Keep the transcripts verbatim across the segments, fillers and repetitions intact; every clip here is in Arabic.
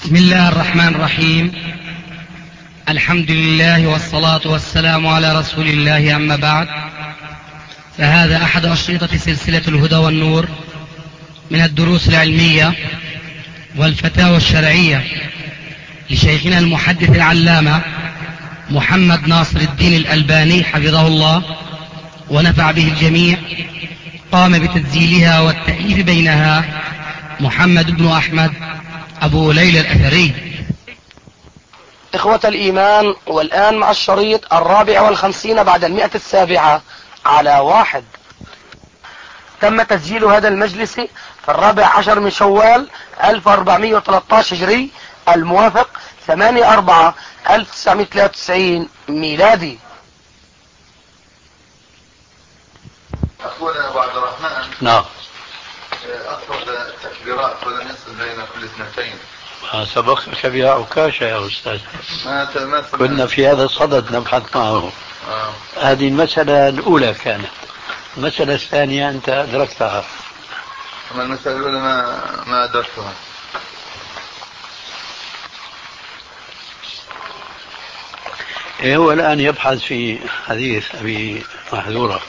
بسم الله الرحمن الرحيم. الحمد لله والصلاة والسلام على رسول الله، أما بعد، فهذا أحد أشرطة سلسلة الهدى والنور من الدروس العلمية والفتاوى الشرعية لشيخنا المحدث العلامة محمد ناصر الدين الألباني حفظه الله ونفع به الجميع. قام بتسجيلها والتأليف بينها محمد بن أحمد أبو ليلى الأثري. إخوة الإيمان، والآن مع الشريط الرابع والخمسين بعد المئة السابعة على واحد. تم تسجيل هذا المجلس في الرابع عشر من شوال ألف وأربعمئة وثلاثة عشر هجري، الموافق ثمانية أربعة ألف وتسعمئة وثلاثة وتسعين ميلادي. أخونا أبو عبد الرحمن، نعم، أفرد التكبيرات ولم يصل بين كل اثنتين. سبقك بها عكاشة يا أستاذ. ما ما كنا في هذا الصدد نبحث معه. آه. هذه المسألة الأولى كانت. المسألة الثانية أنت أدركتها. أما المسألة الأولى ما ما أدركتها. إيه، هو الآن يبحث في حديث أبي محذورة.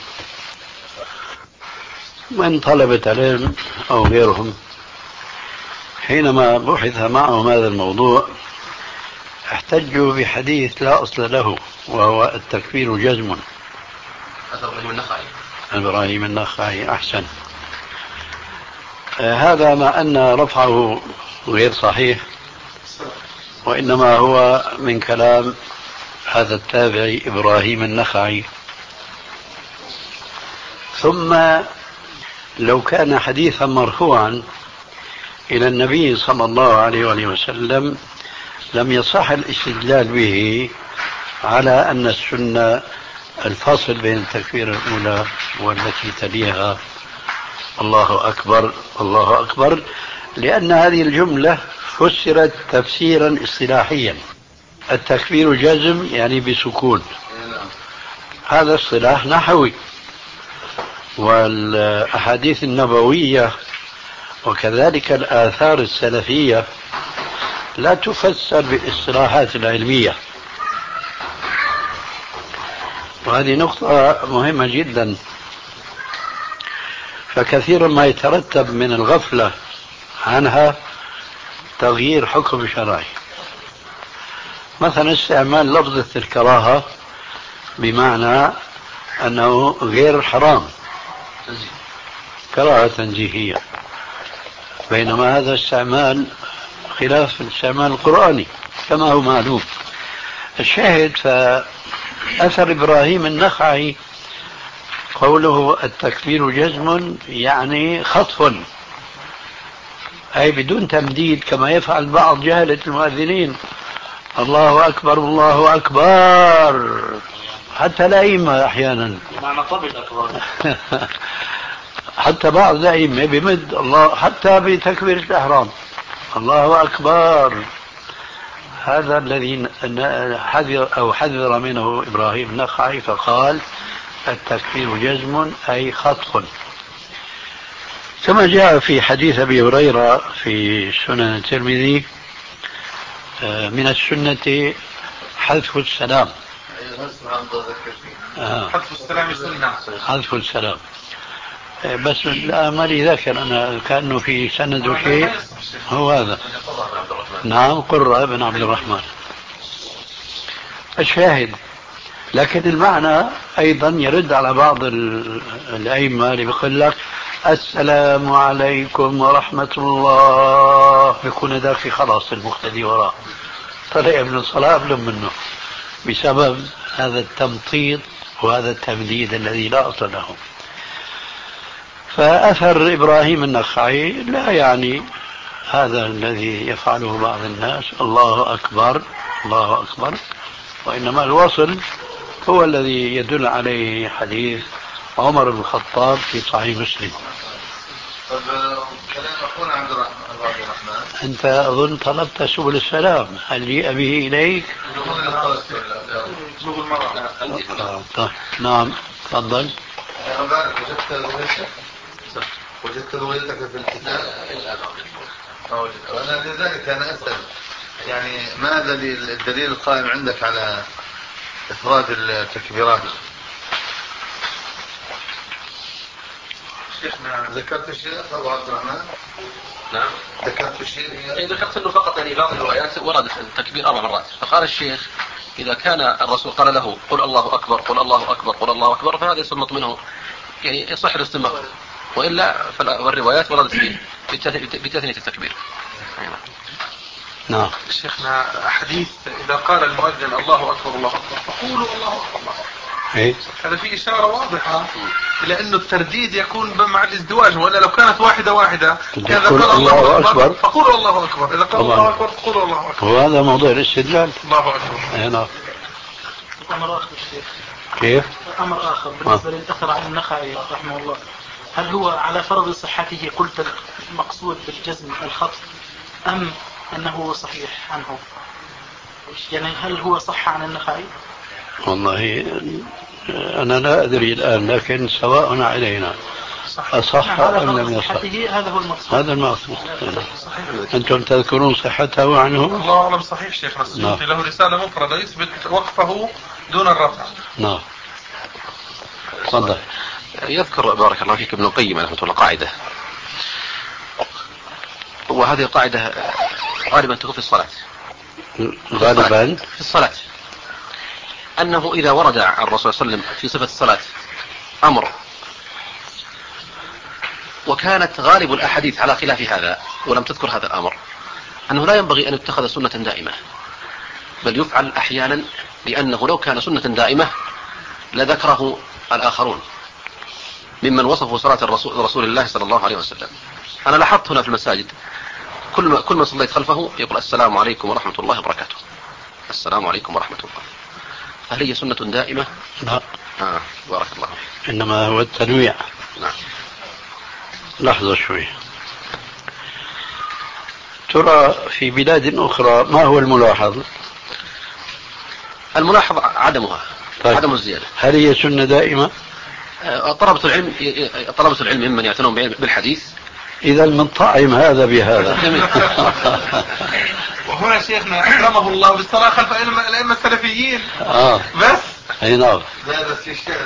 من طلبة العلم أو غيرهم حينما بحث معهم هذا الموضوع احتجوا بحديث لا أصل له، وهو التكفير جزم. إبراهيم النخعي. إبراهيم النخعي أحسن. آه هذا مع أن رفعه غير صحيح، وإنما هو من كلام هذا التابعي إبراهيم النخعي. ثم لو كان حديثا مرفوعا إلى النبي صلى الله عليه وآله وسلم لم يصح الاستدلال به على أن السنة الفصل بين التكبير الأولى والتي تليها الله أكبر الله أكبر، لأن هذه الجملة فسرت تفسيرا اصطلاحيا. التكبير جزم يعني بسكون، هذا اصطلاح نحوي. والأحاديث النبوية وكذلك الآثار السلفية لا تفسر بالاصطلاحات العلمية، وهذه نقطة مهمة جدا. فكثيرا ما يترتب من الغفلة عنها تغيير حكم شرعي. مثلا استعمال لفظة الكراهة بمعنى أنه غير حرام، كراهة تنزيهية، بينما هذا استعمال خلاف الاستعمال القرآني كما هو معلوم. الشاهد فأثر إبراهيم النخعي قوله التكبير جزم يعني خطف، أي بدون تمديد كما يفعل بعض جهلة المؤذنين، الله أكبر الله أكبر، حتى الأئمة أحيانا حتى بعض الأئمة بمد الله حتى بتكبير الإحرام الله أكبر. هذا الذي حذر أو حذر منه إبراهيم النخعي، فقال التكبير جزم أي خطف. كما جاء في حديث أبي هريرة في سنن الترمذي من السنة حذف السلام. حذف السلام سنة. حذف السلام، بس لا مالي ذاكر أنا كأنه في سند شيء هو هذا. نعم، قرة بن عبد الرحمن. الشاهد، لكن المعنى أيضا يرد على بعض الأئمة اللي بيقول لك السلام عليكم ورحمة الله، بيكون ذاك خلاص المقتدي وراه طلع ابن الصلاة قبل منه، بسبب هذا التمطيط وهذا التمديد الذي لا أصل له. فأثر إبراهيم النخعي لا يعني هذا الذي يفعله بعض الناس الله أكبر الله أكبر، وإنما الوصل هو الذي يدل عليه حديث عمر بن الخطاب في صحيح مسلم. طب كلام أخونا عبد الرحمن، أنت أظن طلبت سبل السلام، هل جيء به إليك؟ طيب. نعم، تفضل. وجدت روايتك في الكتاب؟ أنا لذلك أنا أسأل يعني ماذا الدليل القائم عندك على إفراد التكبيرات؟ شيخنا ذكرت شيء أبو عبد الرحمن؟ نعم ذكرت شيء؟ إيه ذكرت أنه فقط يعني بعض الروايات ورد التكبير أربع مرات. فقال الشيخ إذا كان الرسول قال له قل الله أكبر قل الله أكبر قل الله أكبر فهذا يسمط منه يعني يصح الاستنباط، وإلا فالروايات وردت فيه بتثنية التكبير. نعم. شيخنا حديث إذا قال المؤذن الله أكبر الله أكبر فقولوا الله أكبر، إيه؟ هذا فيه إشارة واضحة إلى أنه الترديد يكون مع الازدواج، ولا لو كانت واحدة واحدة إذا قال الله أكبر فقولوا الله أكبر، إذا قال الله أكبر فقولوا الله أكبر. وهذا موضوع الاستدلال. الله أكبر. نعم. أمر آخر الشيخ. كيف؟ أمر آخر بالنسبة للأثر عن النخعي رحمه الله، هل هو على فرض صحته قلت المقصود بالجزم الخط أم أنه صحيح عنه؟ يعني هل هو صح عن النخعي؟ والله أنا لا أدري الآن، لكن سواء علينا أصح أم لم يصح. هذا هو المقصود. هذا المقصود. أنتم تذكرون صحته عنه؟ الله أعلم. صحيح شيخنا السيوطي له رسالة مفردة يثبت وقفه دون الرفع. نعم. تفضل. يذكر بارك الله فيك ابن القيم رحمه الله قاعدة، وهذه القاعدة غالبا تكون في الصلاة. غالبا في الصلاة أنه إذا ورد عن الرسول صلى الله عليه وسلم في صفة الصلاة أمر وكانت غالب الأحاديث على خلاف هذا ولم تذكر هذا الأمر، أنه لا ينبغي أن يتخذ سنة دائمة، بل يفعل أحيانا، لأنه لو كان سنة دائمة لذكره الآخرون ممن وصفوا صلاة الرسول رسول الله صلى الله عليه وسلم. أنا لاحظت هنا في المساجد كل ما كل ما صليت خلفه يقول السلام عليكم ورحمة الله وبركاته، السلام عليكم ورحمة الله. هل هي سنة دائمة؟ لا. آه. بارك الله. إنما هو التنويع. نعم. لحظة شوي. ترى في بلاد أخرى ما هو الملاحظ؟ الملاحظ عدمها. طيب. عدم الزيادة. هل هي سنة دائمة؟ طلبة العلم طلبة العلم ممن يعتنون بالحديث. إذا من طعم هذا بهذا. وهنا شيخنا أكرمه الله بالصلاة خلف الأئمة السلفيين. آه. بس. أي نعم. لا بس الشيخ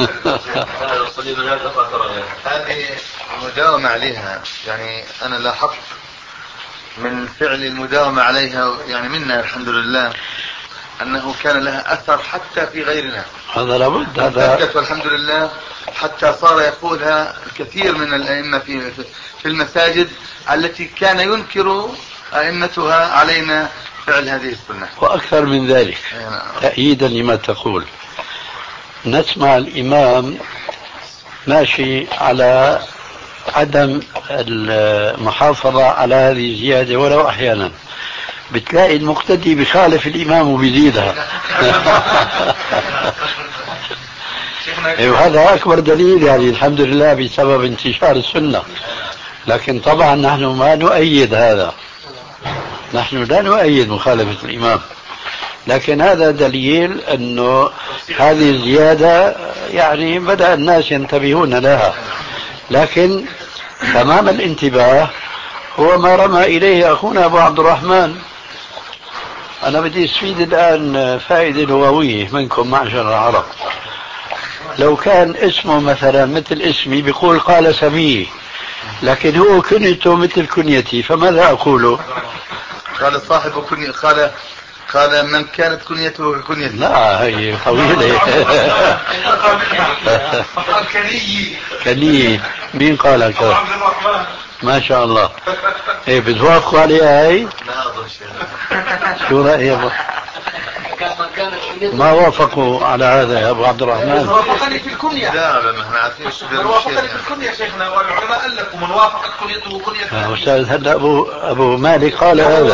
هذه المداومة عليها، يعني أنا لاحظت من فعل المداومة عليها يعني منا الحمد لله أنه كان لها أثر حتى في غيرنا. هذا لابد. هذا والحمد لله حتى صار يقولها الكثير من الأئمة في في المساجد التي كان ينكر أئمتها علينا فعل هذه السنة. وأكثر من ذلك تأييدا لما تقول، نسمع الإمام ماشي على عدم المحافظة على هذه الزيادة ولو أحيانا، بتلاقي المقتدي بخالف الإمام وبيزيدها. وهذا أكبر دليل يعني الحمد لله بسبب انتشار السنة. لكن طبعا نحن ما نؤيد هذا، نحن لا نؤيد مخالفة الإمام، لكن هذا دليل أنه هذه الزيادة يعني بدأ الناس ينتبهون لها. لكن تمام الانتباه هو ما رمى إليه أخونا أبو عبد الرحمن. أنا بدي أستفيد الآن فائدة لغوية منكم معشر العرب. لو كان اسمه مثلا مثل اسمي بيقول قال سميه، لكن هو كنيته مثل كنيتي، فماذا أقول؟ قال صاحب كنية، قال قال من كانت كنيته كنيته. لا هي طويلة. كني كني مين قال هكذا؟ ما شاء الله. ايه بتوافقوا عليها هاي؟ شو رأيك؟ ما وافقوا على هذا يا ابو عبد الرحمن؟ وافقني في الكنية. لا ما احنا عارفين ايش وافقني في الكنية شيخنا، والعلماء ألفوا من وافقت كنيته كنية. استاذ هلا ابو ابو مالك قال هذا.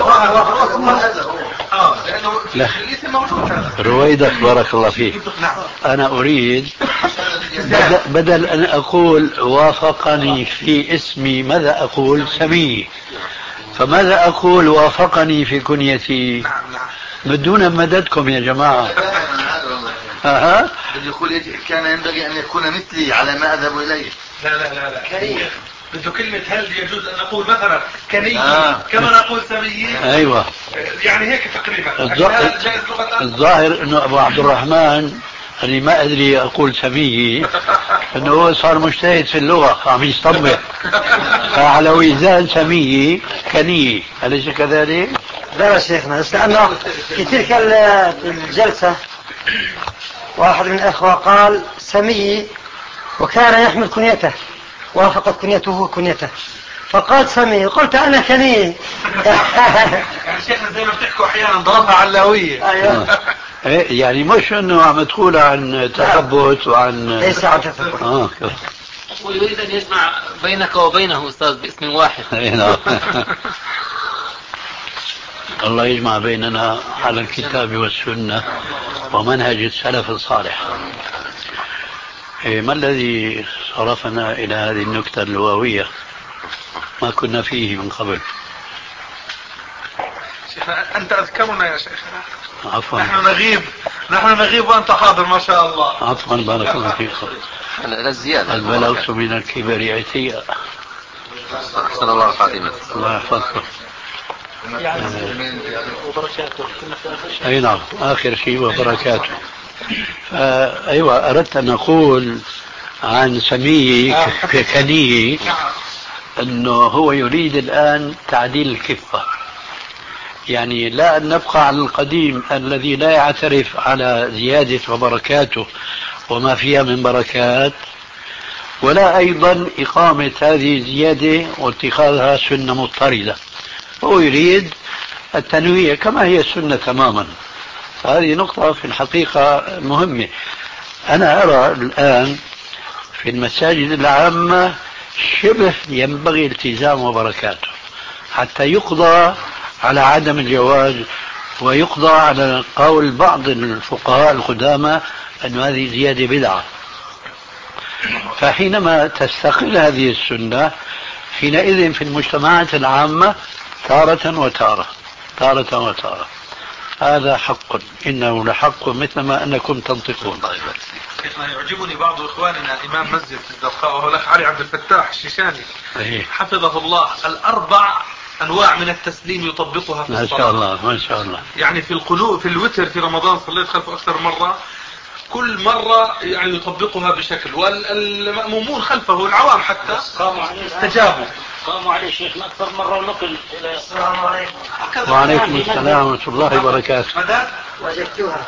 اه لانه الاسم موجود هذا. رويدك بارك الله فيك. انا اريد بدل, بدل ان اقول وافقني في اسمي ماذا اقول؟ سميه. فماذا اقول وافقني في كنيتي؟ بدون مددكم يا جماعة. ها يقول كان ينبغي أن يكون مثلي على ما أذهب إليه. لا لا لا لا كني بده كلمة هل يجوز أن نقول مثلا كني آه. كما نقول سمي. أيوة يعني هيك تقريبا. الظاهر انه ابو عبد الرحمن اللي ما ادري اقول سميه انه هو صار مجتهد في اللغه عم يصطبح فعلى وزان سميه كنيه، اليس كذلك؟ لا يا شيخنا، بس لانه في تلك الجلسه واحد من الاخوه قال سمي وكان يحمل كنيته، وافقت كنيته كنيته فقال سمي، قلت انا كني. يعني شيخنا زي ما بتحكوا احيانا ضربها علويه. ايوه يعني مش انه عم تقول عن تثبت وعن ليس عن تثبت. اه ويريد ان يجمع بينك وبينه استاذ باسم واحد. الله يجمع بيننا على الكتاب والسنه ومنهج السلف الصالح. ما الذي صرفنا إلى هذه النكتة اللغوية ما كنا فيه من قبل؟ شيخنا أنت أذكرنا يا شيخنا. عفوا. نحن نغيب نحن نغيب وأنت حاضر ما شاء الله. عفوا بارك الله فيكم. الزيادة البلوس من الكبر عتيا. أحسن الله خاتمة. الله يحفظكم. يعني وبركاته كنا في آخر شيء. أي نعم آخر شيء وبركاته. أيوة أردت أن أقول عن سمي كنيه أنه هو يريد الآن تعديل الكفة، يعني لا أن نبقى على القديم الذي لا يعترف على زيادة وبركاته وما فيها من بركات، ولا أيضا إقامة هذه الزيادة واتخاذها سنة مضطردة. هو يريد التنويع كما هي السنة تماما. هذه نقطة في الحقيقة مهمة. أنا أرى الآن في المساجد العامة شبه ينبغي التزام وبركاته حتى يقضى على عدم الجواز، ويقضى على قول بعض الفقهاء القدامى أن هذه زيادة بدعة. فحينما تستقل هذه السنة حينئذ في المجتمعات العامة تارة وتارة تارة وتارة. هذا حق، إنه لحق مثل ما أنكم تنطقون. يعجبني بعض إخواننا إمام مسجد الزرقاء وهو الأخ علي عبد الفتاح الشيشاني حفظه الله، الأربع أنواع من التسليم يطبقها في الصلاة. ما شاء الله ما شاء الله. يعني في القنوت في الوتر في رمضان صليت خلفه أكثر مرة، كل مرة يعني يطبقها بشكل، والمأمومون خلفه العوام حتى استجابوا. قاموا عليه شيخنا أكثر مرة ونقل. السلام عليكم. وعليكم السلام ورحمة الله وبركاته. مدى وجدتها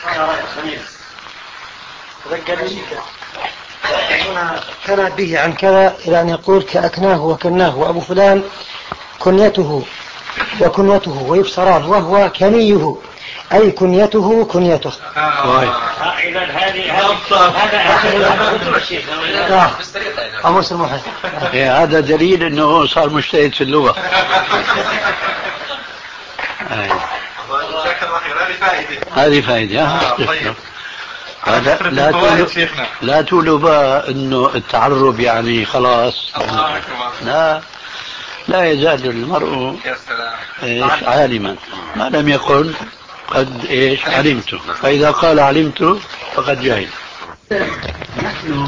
ذكرني كان به عن كذا إلى أن يقول كأكناه وكناه، وأبو فلان كنيته وكنيته ويبصران، وهو كنيه أي كنيته كنيته. إذا هذه هذا الشيخ قاموس المحيط. هذا دليل أنه صار مجتهد في اللغة. هذه فائدة. لا لا تقولوا لا تقولوا بقى انه التعرب يعني خلاص. لا لا يزال المرء ايش عالما ما لم يقل قد ايش علمت، فاذا قال علمت فقد جهل. نحن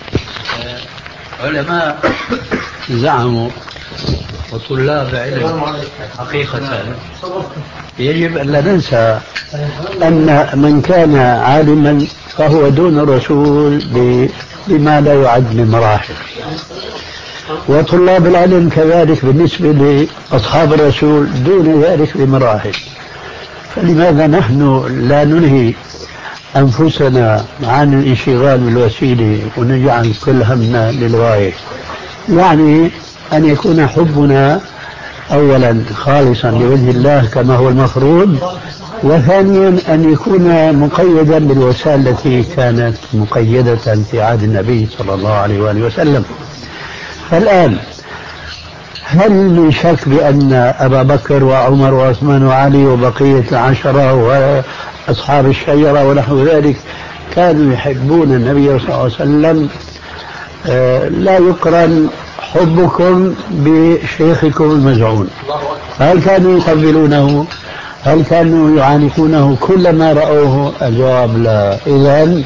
علماء زعموا وطلاب علم حقيقة يجب أن لا ننسى أن من كان عالما فهو دون الرسول بما لا يعد من مراحل، وطلاب العلم كذلك بالنسبة لأصحاب الرسول دون ذلك بمراحل. فلماذا نحن لا ننهي أنفسنا عن الانشغال بالوسيلة ونجعل كل همنا للغاية؟ يعني أن يكون حبنا أولا خالصا لوجه الله كما هو المفروض، وثانيا أن يكون مقيدا بالوسائل التي كانت مقيدة في عهد النبي صلى الله عليه وآله وسلم. فالآن هل من شك بأن أبا بكر وعمر وعثمان وعلي وبقية العشرة وأصحاب الشجرة ونحو ذلك كانوا يحبون النبي صلى الله عليه وسلم؟ آه لا يقرن حبكم بشيخكم المزعون. هل كانوا يقبلونه؟ هل كانوا يعانقونه كلما رأوه؟ الجواب لا. إذن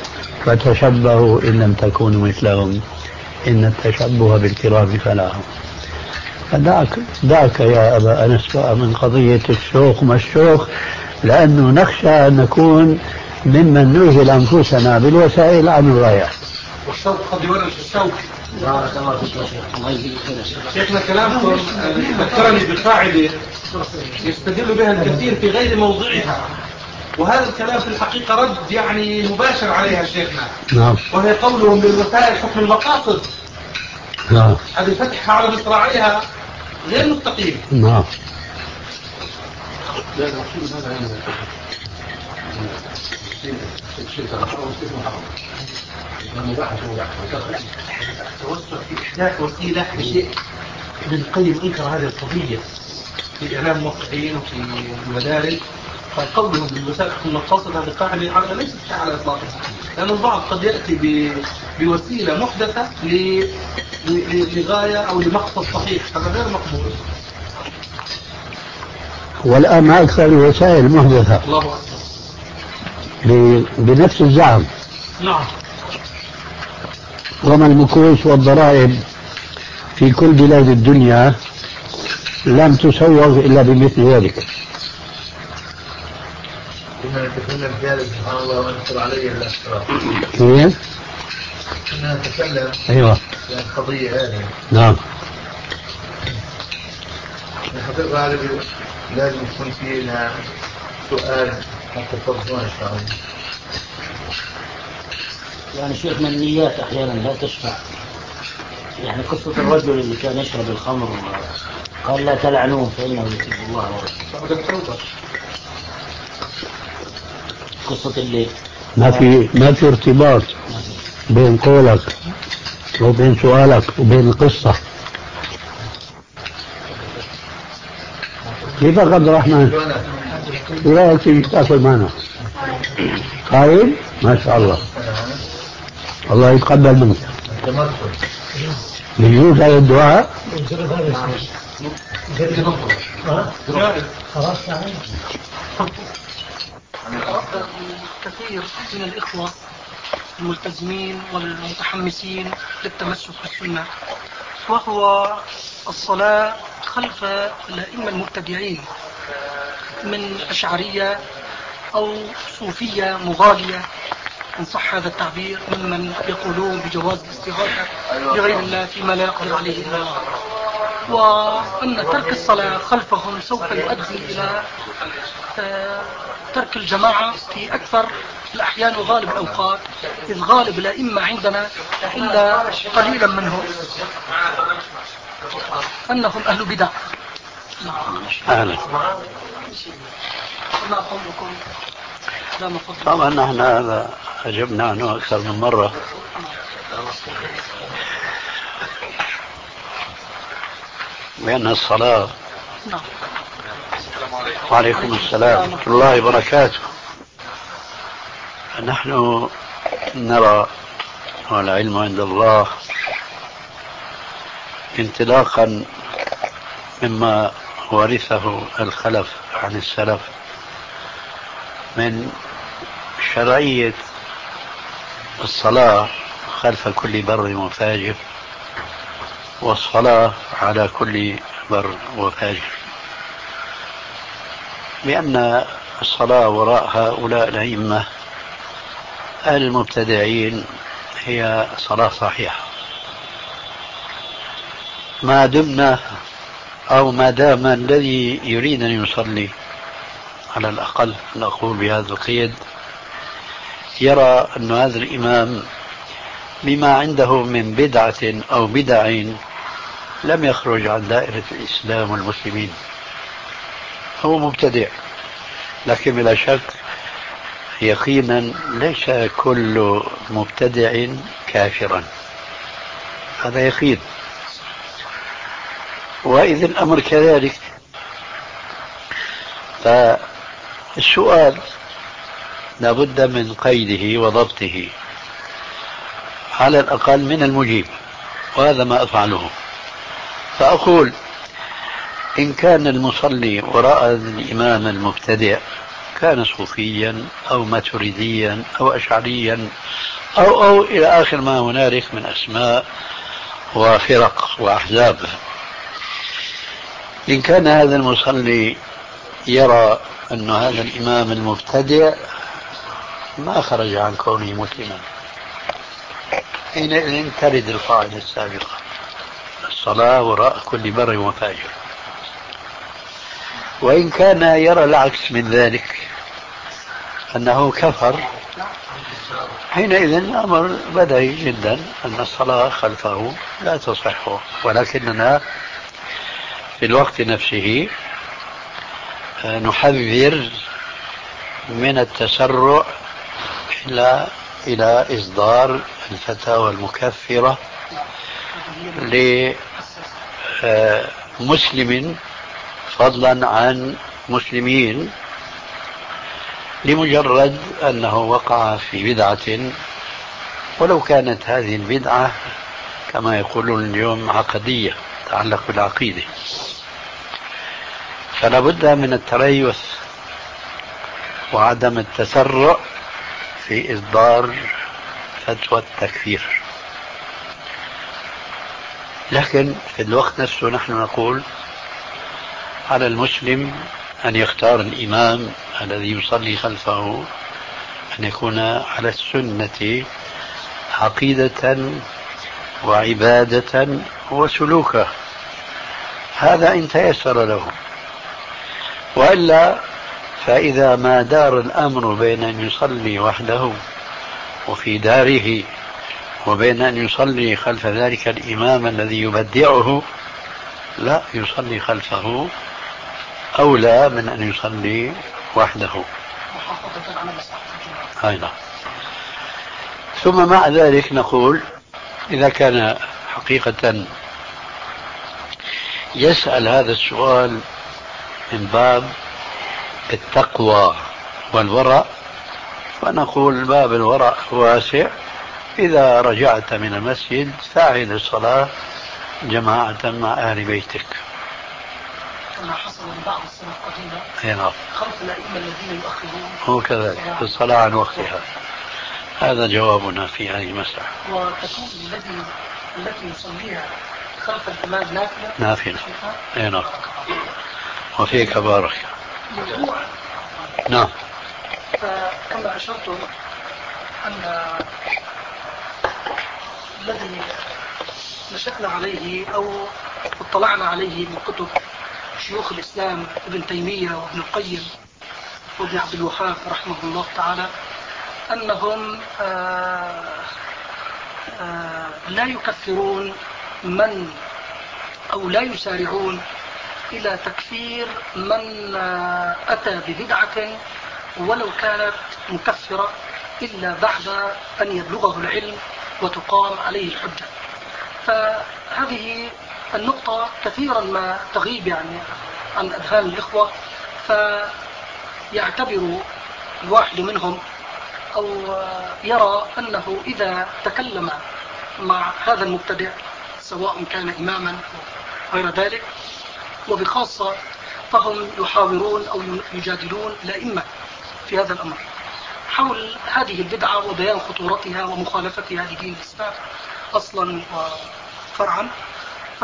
فتشبهوا إن لم تكونوا مثلهم، إن التشبه بالكرام فلاح. دعك دعك يا أبا أنس من قضية الشوق ما الشوق، لأنه نخشى أن نكون ممن نوهل أنفسنا بالوسائل عن الغايات. والشوق قد يورث الشوق. بارك الله فيك يا شيخ. الله يجزيك خير يا شيخ. شيخنا كلامكم ذكرني بقاعدة يستدل بها الكثير في غير موضعها، وهذا الكلام في الحقيقة رد يعني مباشر عليها شيخنا. نعم. وهي قولهم بالوسائل حكم المقاصد. نعم. هذه فتحها على مصراعيها غير مستقيم. نعم. التوسع في إحداث وسيلة لشيء ابن القيم أنكر هذه القضية في إعلام موقعين وفي المدارس، فقولهم بالوسائل حكم المقاصد هذه قاعدة على ليست على إطلاقها، لأن البعض قد يأتي بوسيلة محدثة لغاية أو لمقصد صحيح، هذا غير مقبول. والآن ما أكثر الوسائل محدثة. الله أكبر. بنفس الزعم. نعم. وما المكوس والضرائب في كل بلاد الدنيا لم تسوغ إلا بمثل ذلك. كنا نتكلم سبحان الله وانصر عليه الأسرار. كيف؟ كنا نتكلم. أيوة. في القضية هذه. نعم. الحقيقة هذه لازم يكون فيه لها سؤال حتى تفضلون إن شاء الله. يعني شيخنا النيات أحيانا لا تشفع. يعني قصة الرجل اللي كان يشرب الخمر قال لا تلعنوه فإنه يحب الله ورسوله. قصة اللي ما في ما في ارتباط بين قولك وبين سؤالك وبين القصة. كيف عبد الرحمن؟ ايه رايك تيجي تاكل معنا؟ قايم؟ ما شاء الله. الله يتقبل منك. يجوز هذا الدعاء؟ كثير من الإخوة الملتزمين والمتحمسين للتمسك بالسنة، وهو الصلاة خلف الأئمة المبتدعين من أشعرية أو صوفية مغالية إن صح هذا التعبير، ممن يقولون بجواز الاستغاثة بغير الله فيما لا يقدر عليه إلا الله، وأن ترك الصلاة خلفهم سوف يؤدي إلى ترك الجماعة في أكثر الأحيان وغالب الأوقات، إذ غالب الأئمة عندنا إلا قليلا منهم أنهم أهل بدع. أهلا. ما قولكم؟ طبعا نحن هذا أجبنا عنه أكثر من مرة. بأن الصلاة. نعم. وعليكم السلام ورحمة الله وبركاته. نحن نرى والعلم عند الله انطلاقا مما ورثه الخلف عن السلف من شرعية الصلاة خلف كل بر وفاجر، والصلاة على كل بر وفاجر، بأن الصلاة وراء هؤلاء الأئمة المبتدعين هي صلاة صحيحة، ما دمنا أو ما دام الذي يريد أن يصلي على الأقل نقول بهذا القيد يرى أن هذا الإمام بما عنده من بدعة أو بدع لم يخرج عن دائرة الإسلام والمسلمين، هو مبتدع، لكن بلا شك يقينا ليس كل مبتدع كافرا، هذا يقين. وإذا الأمر كذلك فالسؤال لابد من قيده وضبطه على الأقل من المجيب، وهذا ما أفعله. فأقول إن كان المصلي وراء الإمام المبتدع كان صوفيا أو ماتريديا أو أشعريا أو أو إلى آخر ما هنالك من أسماء وفرق وأحزاب، إن كان هذا المصلي يرى أن هذا الإمام المبتدع ما خرج عن كونه مسلما، حينئذ ترد القاعدة السابقة: الصلاة وراء كل بر وفاجر. وإن كان يرى العكس من ذلك، أنه كفر، حينئذ الأمر بديهي جدا أن الصلاة خلفه لا تصح، ولكننا في الوقت نفسه نحذر من التسرع إلى إلى إصدار الفتاوى المكفرة لمسلم فضلا عن مسلمين لمجرد أنه وقع في بدعة، ولو كانت هذه البدعة كما يقولون اليوم عقدية تتعلق بالعقيدة. فلا بد من التريث وعدم التسرع في إصدار فتوى التكفير. لكن في الوقت نفسه نحن نقول على المسلم أن يختار الإمام الذي يصلي خلفه أن يكون على السنة عقيدة وعبادة وسلوكا، هذا إن تيسر له. وإلا فإذا ما دار الأمر بين أن يصلي وحده وفي داره وبين أن يصلي خلف ذلك الإمام الذي يبدعه، لا، يصلي خلفه أولى من أن يصلي وحده. أيضا. ثم مع ذلك نقول إذا كان حقيقة يسأل هذا السؤال من باب التقوى والورع، فنقول باب الورع واسع. إذا رجعت من المسجد فاعد الصلاة جماعة مع أهل بيتك. كما حصل بعض السنة القديمة نعم، خلف الأئمة الذين يؤخرون هو كذلك الصلاة عن وقتها. هذا جوابنا في هذه المسألة. وتكون الذي التي يصليها خلف الإمام نافلة نافلة. أي نعم. وفيك بارك. موضوع. نعم. فكما أشرت أن الذي نشأنا عليه أو اطلعنا عليه من كتب شيوخ الإسلام ابن تيمية وابن القيم وابن عبد الوهاب رحمه الله تعالى، أنهم آآ آآ لا يكفرون من أو لا يسارعون إلى تكفير من أتى ببدعة ولو كانت مكفرة إلا بعد أن يبلغه العلم وتقام عليه الحجة. فهذه النقطة كثيرا ما تغيب يعني عن أذهان الإخوة، فيعتبر الواحد منهم أو يرى أنه إذا تكلم مع هذا المبتدع سواء كان إماما أو غير ذلك، وبخاصة فهم يحاورون أو يجادلون الأئمة في هذا الأمر حول هذه البدعة وبيان خطورتها ومخالفتها لدين الإسلام أصلا وفرعا. ف...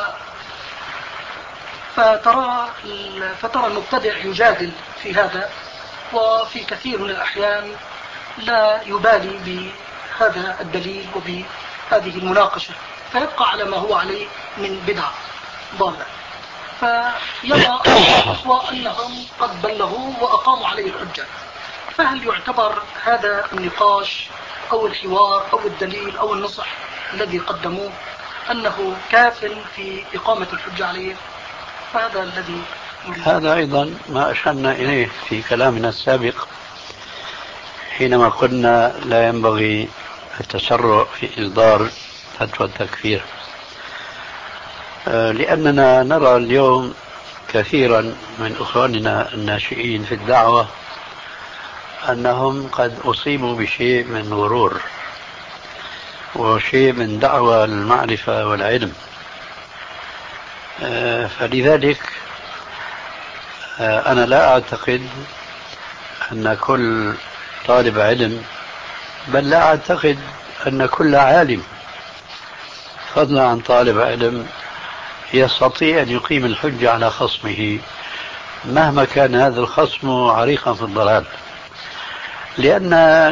فترى فترى المبتدع يجادل في هذا، وفي كثير من الأحيان لا يبالي بهذا الدليل وبهذه المناقشة، فيبقى على ما هو عليه من بدعة ضالة. فيرى الأخوة أنهم قد بلغوا وأقاموا عليه الحجة، فهل يعتبر هذا النقاش أو الحوار أو الدليل أو النصح الذي قدموه أنه كاف في إقامة الحجة عليه؟ فهذا الذي هذا أيضا ما أشرنا إليه في كلامنا السابق حينما قلنا لا ينبغي التسرع في إصدار فتوى التكفير، لأننا نرى اليوم كثيرا من إخواننا الناشئين في الدعوة أنهم قد أصيبوا بشيء من غرور وشيء من دعوة المعرفة والعلم. فلذلك أنا لا أعتقد أن كل طالب علم، بل لا أعتقد أن كل عالم فضلا عن طالب علم يستطيع أن يقيم الحجة على خصمه مهما كان هذا الخصم عريقا في الضلال، لأن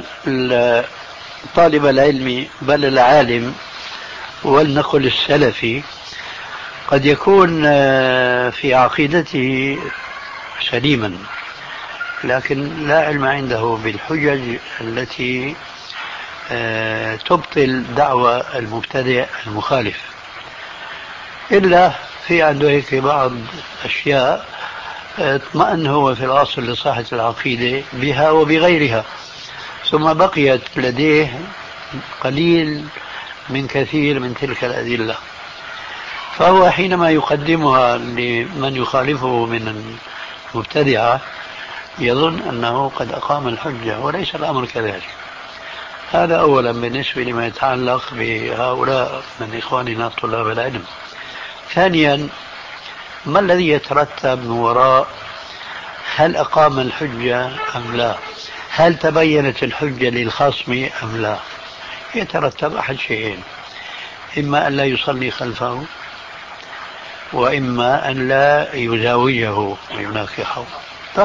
طالب العلم بل العالم ولنقل السلفي قد يكون في عقيدته سليما لكن لا علم عنده بالحجج التي تبطل دعوى المبتدئ المخالف، إلا في عنده هيك بعض أشياء اطمأن هو في الأصل لصحة العقيدة بها وبغيرها، ثم بقيت لديه قليل من كثير من تلك الأدلة، فهو حينما يقدمها لمن يخالفه من المبتدعة يظن أنه قد أقام الحجة، وليس الأمر كذلك. هذا أولا بالنسبة لما يتعلق بهؤلاء من إخواننا طلاب العلم. ثانيا، ما الذي يترتب من وراء هل أقام الحجة أم لا؟ هل تبينت الحجة للخصم أم لا؟ يترتب أحد شيئين، إما أن لا يصلي خلفه، وإما أن لا يزاوجه ويناكحه. طيب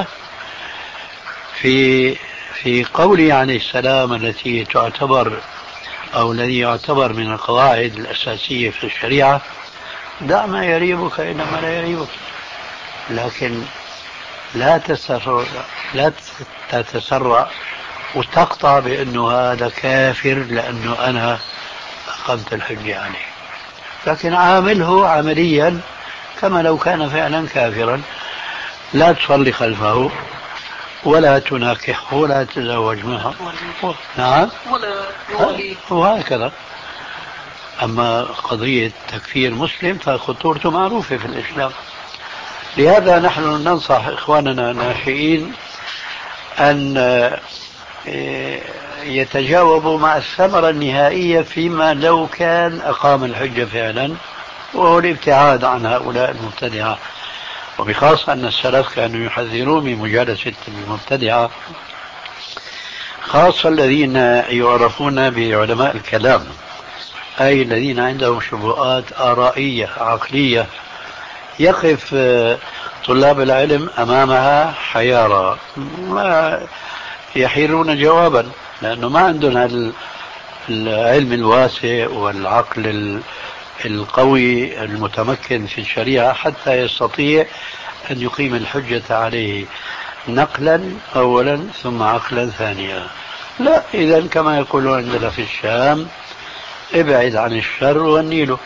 في في قوله عليه السلام التي تعتبر أو الذي يعتبر من القواعد الأساسية في الشريعة: دع ما يريبك إنما لا يريبك، لكن لا تسرع لا تتسرع وتقطع بأنه هذا كافر لأنه أنا أقمت الحجة عليه، لكن عامله عمليا كما لو كان فعلا كافرا. لا تصلي خلفه ولا تناكحه ولا تتزوج معه. نعم وهكذا. أما قضية تكفير مسلم فخطورته معروفة في الإسلام. لهذا نحن ننصح إخواننا الناشئين أن يتجاوبوا مع الثمرة النهائية فيما لو كان أقام الحجة فعلا، وهو الابتعاد عن هؤلاء المبتدعة، وبخاصة أن السلف كانوا يحذرون من مجالسة المبتدعة، خاصة الذين يعرفون بعلماء الكلام، أي الذين عندهم شبهات آرائية عقلية يقف طلاب العلم أمامها حيارى، ما يحيرون جوابا، لأنه ما عندهم العلم الواسع والعقل القوي المتمكن في الشريعة حتى يستطيع أن يقيم الحجة عليه نقلا أولا ثم عقلا ثانيا. لا، إذا كما يقولون عندنا في الشام: ابعد عن الشر والنيل.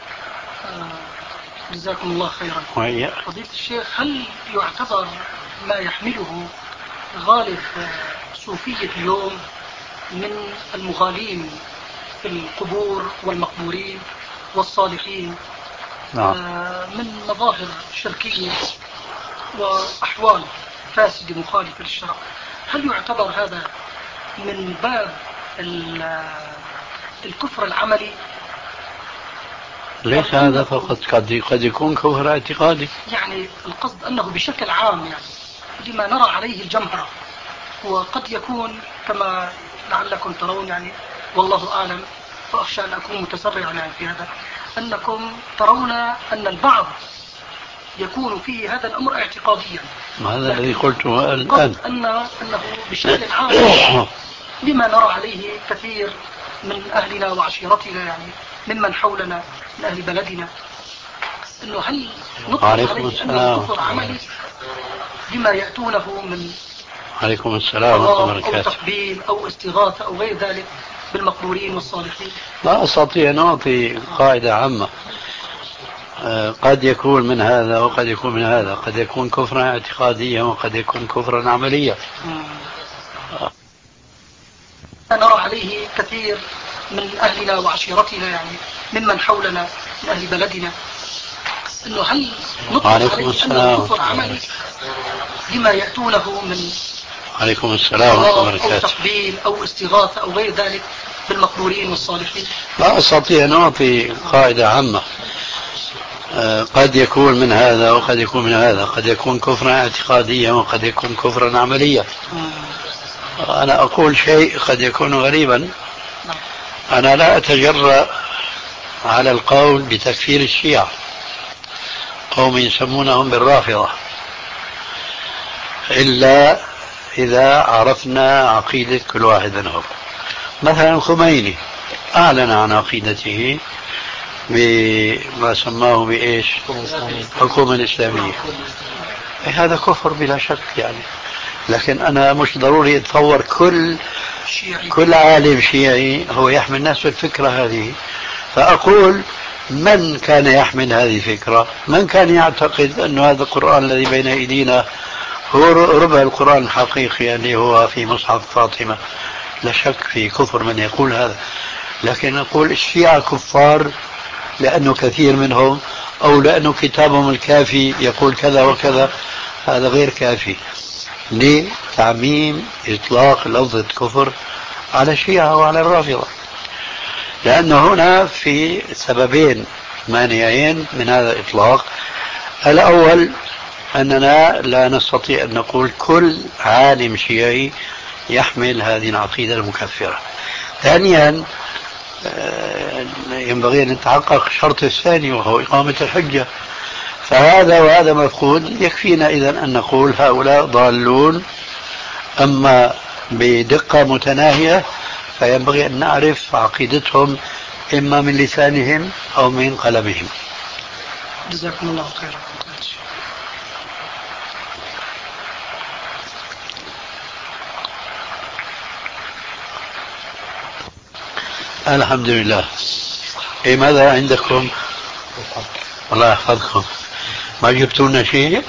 جزاكم الله خيرا. وهي. فضيلة الشيخ، هل يعتبر ما يحمله غالب صوفية اليوم من المغالين في القبور والمقبورين والصالحين نعم. من مظاهر شركية وأحوال فاسدة مخالفة للشرع، هل يعتبر هذا من باب الكفر العملي؟ ليس هذا فقط، قد قد يكون كفر اعتقادي. يعني القصد أنه بشكل عام يعني لما نرى عليه الجمهرة، وقد يكون كما لعلكم ترون يعني والله أعلم، وأخشى أن أكون متسرعا يعني في هذا، أنكم ترون أن البعض يكون فيه هذا الأمر اعتقاديا. هذا الذي قلته الآن، أن أنه بشكل عام لما نرى عليه كثير من أهلنا وعشيرتنا يعني ممن حولنا من أهل بلدنا، أنه هل نطلق عليه أنه كفر عملي لما يأتونه من عليكم السلام ورحمة الله أو وبركاته تقبيل أو استغاثة أو غير ذلك بالمقبورين والصالحين؟ لا أستطيع أن أعطي قاعدة عامة، قد يكون من هذا وقد يكون من هذا، قد يكون كفرا اعتقاديا وقد يكون كفرا عمليا. نرى عليه كثير من أهلنا وعشيرتنا يعني ممن حولنا من أهل بلدنا، أنه هل نطلق عليه أنه كفر عملي لما يأتونه من عليكم السلام ورحمة الله أو وبركاته تقبيل أو استغاثة أو غير ذلك بالمقبورين والصالحين؟ لا أستطيع أن أعطي قاعدة عامة، قد يكون من هذا وقد يكون من هذا، قد يكون كفرا اعتقاديا وقد يكون كفرا عمليا. أنا أقول شيء قد يكون غريبا، أنا لا أتجرأ على القول بتكفير الشيعة، قوم يسمونهم بالرافضة، إلا إذا عرفنا عقيدة كل واحد منهم. مثلا الخميني أعلن عن عقيدته بما سماه بإيش؟ الحكومة الإسلامية. هذا كفر بلا شك يعني، لكن أنا مش ضروري أتصور كل كل عالم شيعي هو يحمل نفس الفكرة هذه. فأقول من كان يحمل هذه الفكرة، من كان يعتقد أن هذا القرآن الذي بين أيدينا هو ربع القرآن الحقيقي اللي هو في مصحف فاطمة، لا شك في كفر من يقول هذا. لكن نقول الشيعة كفار لأنه كثير منهم، أو لأنه كتابهم الكافي يقول كذا وكذا، هذا غير كافي لتعميم إطلاق لفظة كفر على الشيعة وعلى الرافضة، لأنه هنا في سببين مانعين من هذا الإطلاق. الأول أننا لا نستطيع أن نقول كل عالم شيعي يحمل هذه العقيدة المكفرة. ثانيا ينبغي أن نتحقق الشرط الثاني وهو إقامة الحجة، فهذا وهذا مفقود. يكفينا إذن أن نقول هؤلاء ضالون، أما بدقة متناهية فينبغي أن نعرف عقيدتهم إما من لسانهم أو من قلبهم. جزاكم الله خيرا. الحمد لله. إيه ماذا عندكم؟ الله يحفظكم. ما جبتوا لنا شيء؟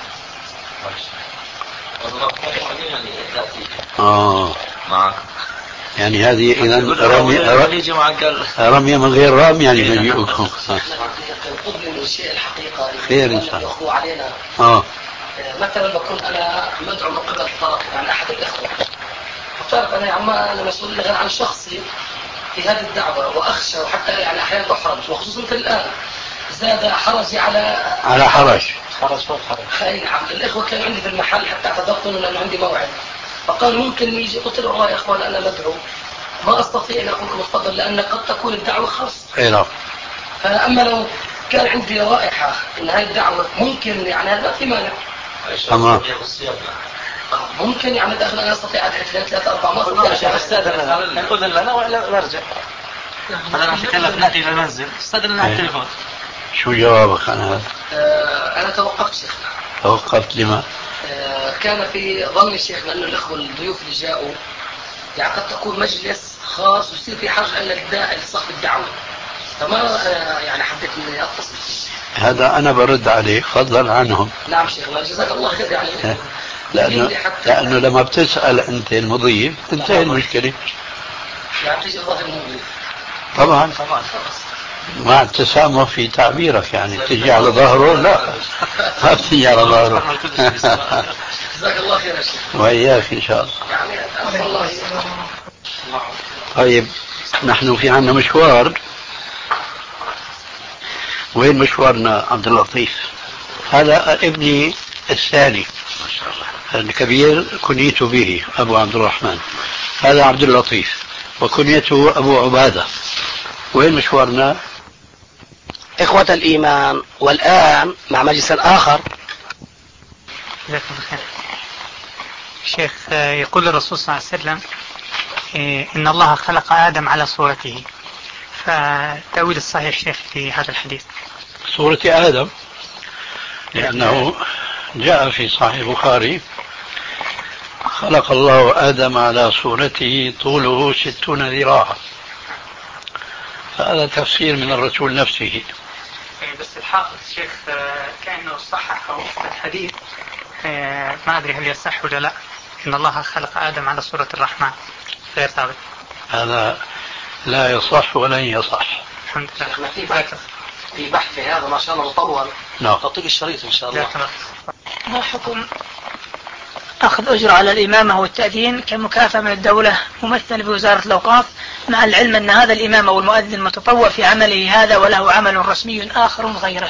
آه يعني هذه إذا رمية رمية من غير رام يعني مجيئكم. الشيء الحقيقة خير إن شاء الله علينا. آه مثلا بكون أنا مدعو من قبل الطرف يعني أحد الإخوة، فبتعرف أنا عم أنا مسؤول غير عن شخصي في هذه الدعوة، وأخشى وحتى يعني أحيانا أحرج، وخصوصا مثل الآن زاد حرجي على على حرج حرج فوق حرج. أي نعم. الإخوة كانوا عندي في المحل حتى اعتذرت لهم لأنه عندي موعد، فقال ممكن يجي. قلت له والله يا إخوان أنا مدعو ما أستطيع أن أقول لكم تفضل، لأن قد تكون الدعوة خاصة. أي نعم. فأما لو كان عندي رائحة أن هذه الدعوة ممكن يعني هذا ما في مانع. تمام. ممكن يعني داخل أنا أستطيع أدعي اثنين ثلاثة أربعة ما أستطيع أشياء. استاذنا نقول لنا ولا نرجع؟ أنا نتكلم نأتي إلى المنزل. استاذنا على التليفون. شو جوابك عن هذا؟ آه أنا توقفت شيخنا. توقفت لما؟ آه كان في ظني شيخنا أنه الأخوة الضيوف اللي جاءوا يعني قد تكون مجلس خاص ويصير في حاجة أن الداعي لصاحب الدعوة، فما آه يعني حبيت إني أتصل فيه. هذا أنا برد عليك فضلا عنهم. نعم شيخنا جزاك الله خير. يعني لأنه, لأنه لما بتسأل أنت المضيف تنتهي المشكلة. يعني تيجي ظاهر المضيف. طبعا مع التسامح في تعبيرك، يعني تجي على ظهره لا ما بتجي على ظهره. جزاك الله خير يا شيخ. وإياك إن شاء الله. يعني الله. طيب نحن في عنا مشوار. وين مشوارنا عبد اللطيف؟ هذا ابني الثاني الكبير كنيت به أبو عبد الرحمن، هذا عبد اللطيف وكنيته أبو عبادة. وين مشوارنا؟ إخوة الإيمان، والآن مع مجلس آخر. جزاكم الله خير. شيخ يقول الرسول صلى الله عليه وسلم إن الله خلق آدم على صورته، فالتأويل الصحيح شيخ في هذا الحديث؟ صورة آدم لأنه جاء في صحيح البخاري خلق الله آدم على صورته طوله ستون ذراعا، هذا تفسير من الرسول نفسه. بس الحافظ شيخ كأنه صحح الحديث، ما أدري هل يصح ولا لا، إن الله خلق آدم على صورة الرحمن، غير ثابت. هذا لا يصح ولن يصح. الحمد لله. في بحث في بحث هذا ما شاء الله مطول. نعم. تطيب الشريط إن شاء الله. ما حكم أخذ أجرة على الإمامة والتأذين كمكافأة من الدولة ممثل بوزارة الأوقاف، مع العلم أن هذا الإمام أو المؤذن متطوع في عمله هذا وله عمل رسمي آخر غيره؟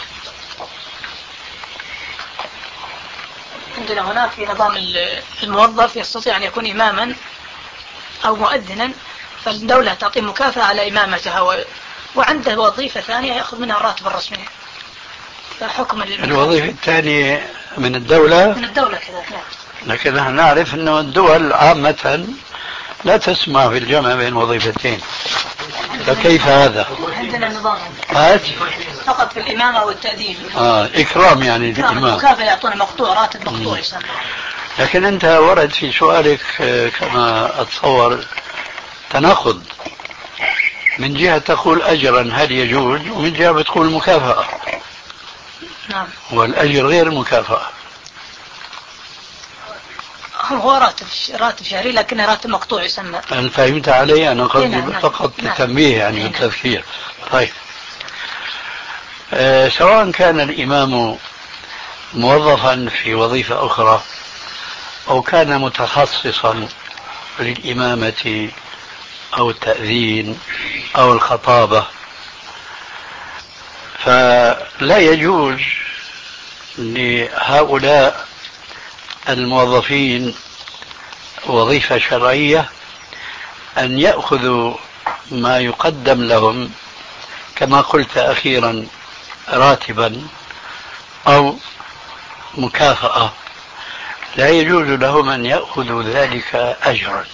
عندنا هنا في نظام الموظف يستطيع أن يكون إماما أو مؤذنا، فالدولة تعطي مكافأة على إمامتها و... وعنده وظيفة ثانية يأخذ منها الراتب الرسمي، فحكم الوظيفة الثانية من الدولة من الدولة كذا. لكن نحن نعرف أن الدول عامة لا تسمح في الجمع بين وظيفتين، فكيف هذا؟ عندنا نظام هات فقط في الإمامة والتأذين. آه إكرام يعني الإمام، مكافأة يعطونا مقطوع، راتب مقطوع يسمى. لكن أنت ورد في سؤالك كما أتصور تناقض، من جهة تقول أجرا هل يجوز، ومن جهة بتقول مكافأة. نعم. والأجر غير المكافأة. هو راتب راتب شهري لكنه راتب مقطوع يسمى. أنا فهمت علي، أنا قصدي نعم. فقط نعم. التنبيه يعني نعم. والتذكير. طيب أه سواء كان الإمام موظفا في وظيفة أخرى أو كان متخصصا للإمامة أو التأذين أو الخطابة، فلا يجوز لهؤلاء الموظفين وظيفة شرعية أن يأخذوا ما يقدم لهم كما قلت أخيرا راتبا أو مكافأة، لا يجوز لهم أن يأخذوا ذلك أجرا،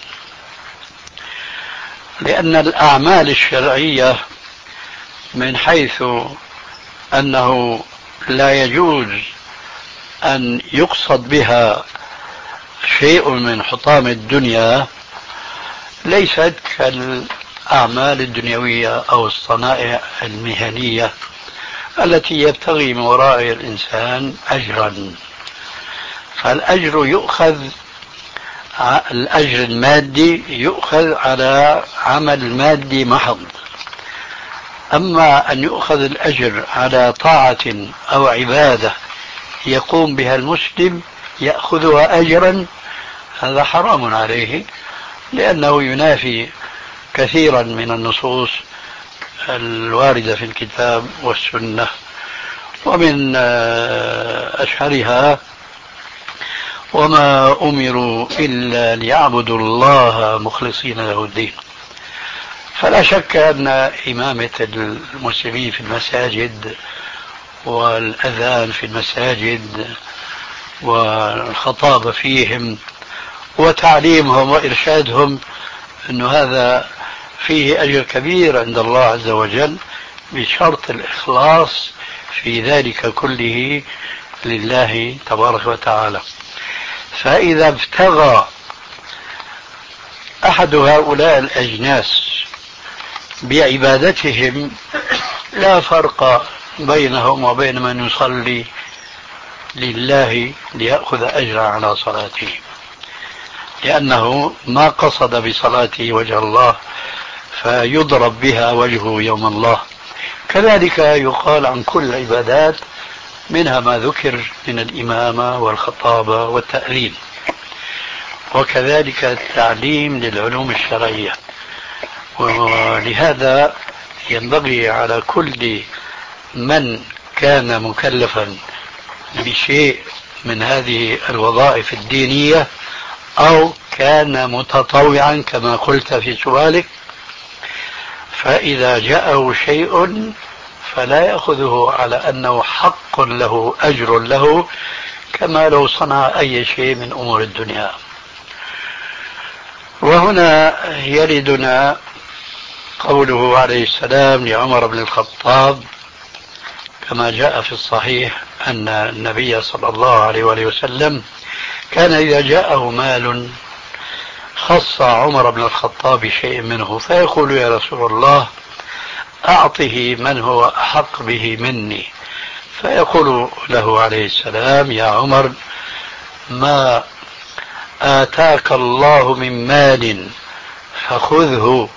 لأن الأعمال الشرعية من حيث أنه لا يجوز أن يقصد بها شيء من حطام الدنيا ليست كالأعمال الدنيوية أو الصنائع المهنية التي يبتغي من وراء الإنسان أجرا. فالأجر يؤخذ، الأجر المادي يؤخذ على عمل مادي محض، أما أن يؤخذ الأجر على طاعة أو عبادة يقوم بها المسلم يأخذها أجرا، هذا حرام عليه، لأنه ينافي كثيرا من النصوص الواردة في الكتاب والسنة، ومن أشهرها وما أمروا إلا ليعبدوا الله مخلصين له الدين. فلا شك أن إمامة المسلمين في المساجد والأذان في المساجد والخطابة فيهم وتعليمهم وإرشادهم أن هذا فيه أجر كبير عند الله عز وجل، بشرط الإخلاص في ذلك كله لله تبارك وتعالى. فإذا ابتغى أحد هؤلاء الأجناس بعبادتهم لا فرق بينهم وبين من يصلي لله ليأخذ أجرا على صلاته، لأنه ما قصد بصلاته وجه الله فيضرب بها وجهه يوم الله. كذلك يقال عن كل العبادات، منها ما ذكر من الإمامة والخطابة والتأذين، وكذلك التعليم للعلوم الشرعية. ولهذا ينبغي على كل من كان مكلفا بشيء من هذه الوظائف الدينية أو كان متطوعا كما قلت في سؤالك، فإذا جاءه شيء فلا يأخذه على أنه حق له أجر له كما لو صنع أي شيء من أمور الدنيا. وهنا يردنا قوله عليه السلام لعمر بن الخطاب كما جاء في الصحيح أن النبي صلى الله عليه وآله وسلم كان إذا جاءه مال خص عمر بن الخطاب بشيء منه فيقول يا رسول الله أعطه من هو أحق به مني، فيقول له عليه السلام يا عمر ما آتاك الله من مال فخذه،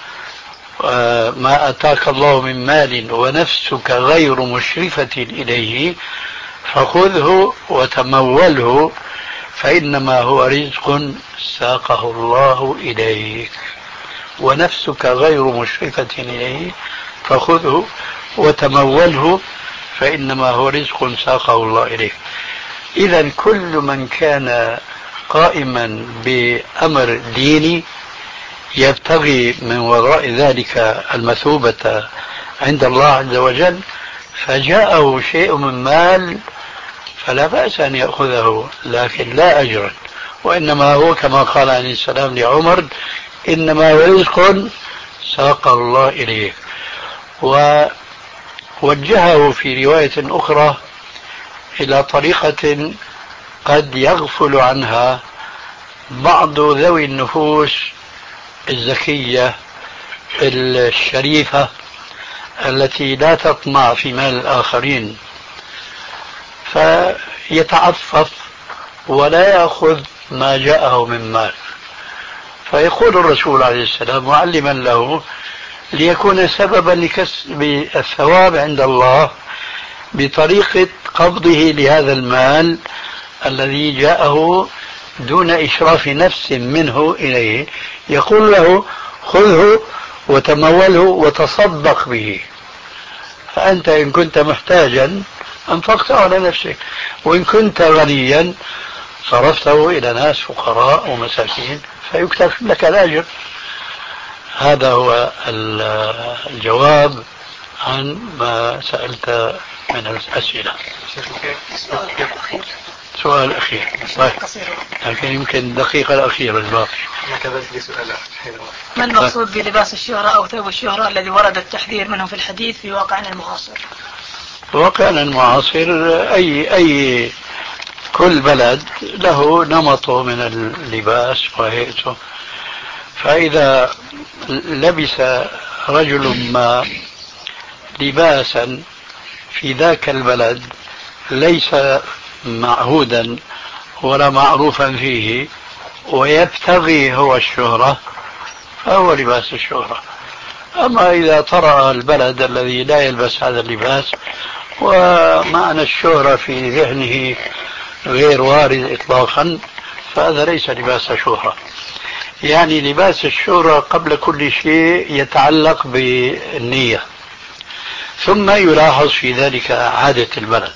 ما آتاك الله من مال ونفسك غير مشرفة إليه فخذه وتموله فإنما هو رزق ساقه الله إليك، ونفسك غير مشرفة إليه فخذه وتموله فإنما هو رزق ساقه الله إليك. إذن كل من كان قائما بأمر ديني يبتغي من وراء ذلك المثوبة عند الله عز وجل فجاءه شيء من مال فلا بأس أن يأخذه، لكن لا أجرا، وإنما هو كما قال عليه السلام لعمر: إنما رزق ساق الله إليه. ووجهه في رواية أخرى إلى طريقة قد يغفل عنها بعض ذوي النفوس الذكية الشريفة التي لا تطمع في مال الآخرين، فيتعفف ولا يأخذ ما جاءه من مال. فيقول الرسول عليه السلام معلما له ليكون سببا لكسب الثواب عند الله بطريقة قبضه لهذا المال الذي جاءه دون إشراف نفس منه إليه، يقول له: خذه وتموله وتصدق به، فأنت إن كنت محتاجا أنفقته على نفسك، وإن كنت غنيا صرفته إلى ناس فقراء ومساكين فيكتب لك الأجر. هذا هو الجواب عن ما سألت من الأسئلة. سؤال أخير طيب. لكن يمكن دقيقة الأخيرة الباقي. ما المقصود بلباس الشهرة أو ثوب الشهرة الذي ورد التحذير منه في الحديث في واقعنا المعاصر؟ واقعنا المعاصر أي أي كل بلد له نمطه من اللباس وهيئته، فإذا لبس رجل ما لباسا في ذاك البلد ليس معهودا ولا معروفا فيه ويبتغي هو الشهرة فهو لباس الشهرة. أما إذا طرأ البلد الذي لا يلبس هذا اللباس ومعنى الشهرة في ذهنه غير وارد إطلاقا فهذا ليس لباس شهرة. يعني لباس الشهرة قبل كل شيء يتعلق بالنية، ثم يلاحظ في ذلك عادة البلد.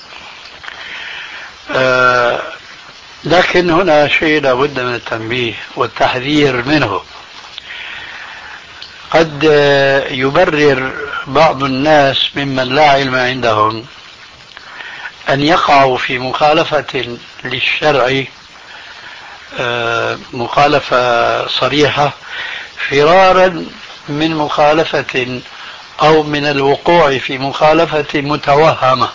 آه لكن هنا شيء لابد من التنبيه والتحذير منه. قد يبرر بعض الناس ممن لا علم عندهم أن يقعوا في مخالفة للشرع، آه مخالفة صريحة، فرارا من مخالفة أو من الوقوع في مخالفة متوهمة.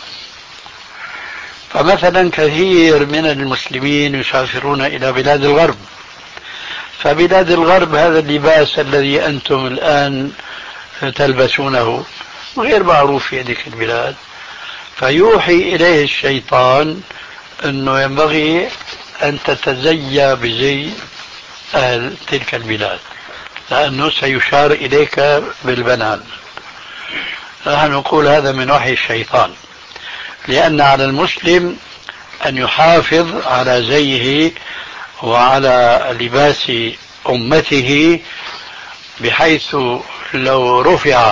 فمثلا كثير من المسلمين يسافرون إلى بلاد الغرب، فبلاد الغرب هذا اللباس الذي أنتم الآن تلبسونه غير معروف في هذه البلاد، فيوحي إليه الشيطان أنه ينبغي أن تتزيى بزي أهل تلك البلاد لأنه سيشار إليك بالبنان. نحن نقول هذا من وحي الشيطان، لأن على المسلم أن يحافظ على زيه وعلى لباس أمته، بحيث لو رفع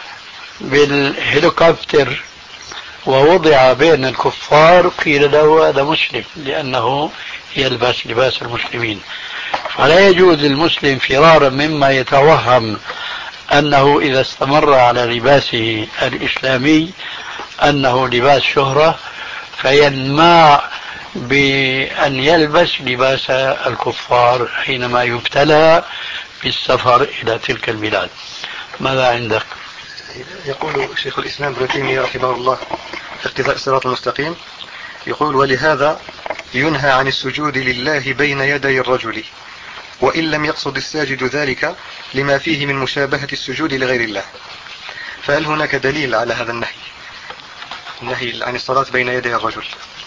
بالهليكوبتر ووضع بين الكفار قيل له هذا مسلم لأنه يلبس لباس المسلمين. فلا يجوز للمسلم فرارا مما يتوهم أنه إذا استمر على لباسه الإسلامي أنه لباس شهرة فينماع بأن يلبس لباس الكفار حينما يبتلى بالسفر إلى تلك البلاد. ماذا عندك؟ يقول شيخ الإسلام ابن تيمية رحمه الله في اقتضاء الصراط المستقيم، يقول: ولهذا ينهى عن السجود لله بين يدي الرجل وإن لم يقصد الساجد ذلك لما فيه من مشابهة السجود لغير الله. فهل هناك دليل على هذا النهي، النهي عن الصلاة بين يدي الرجل؟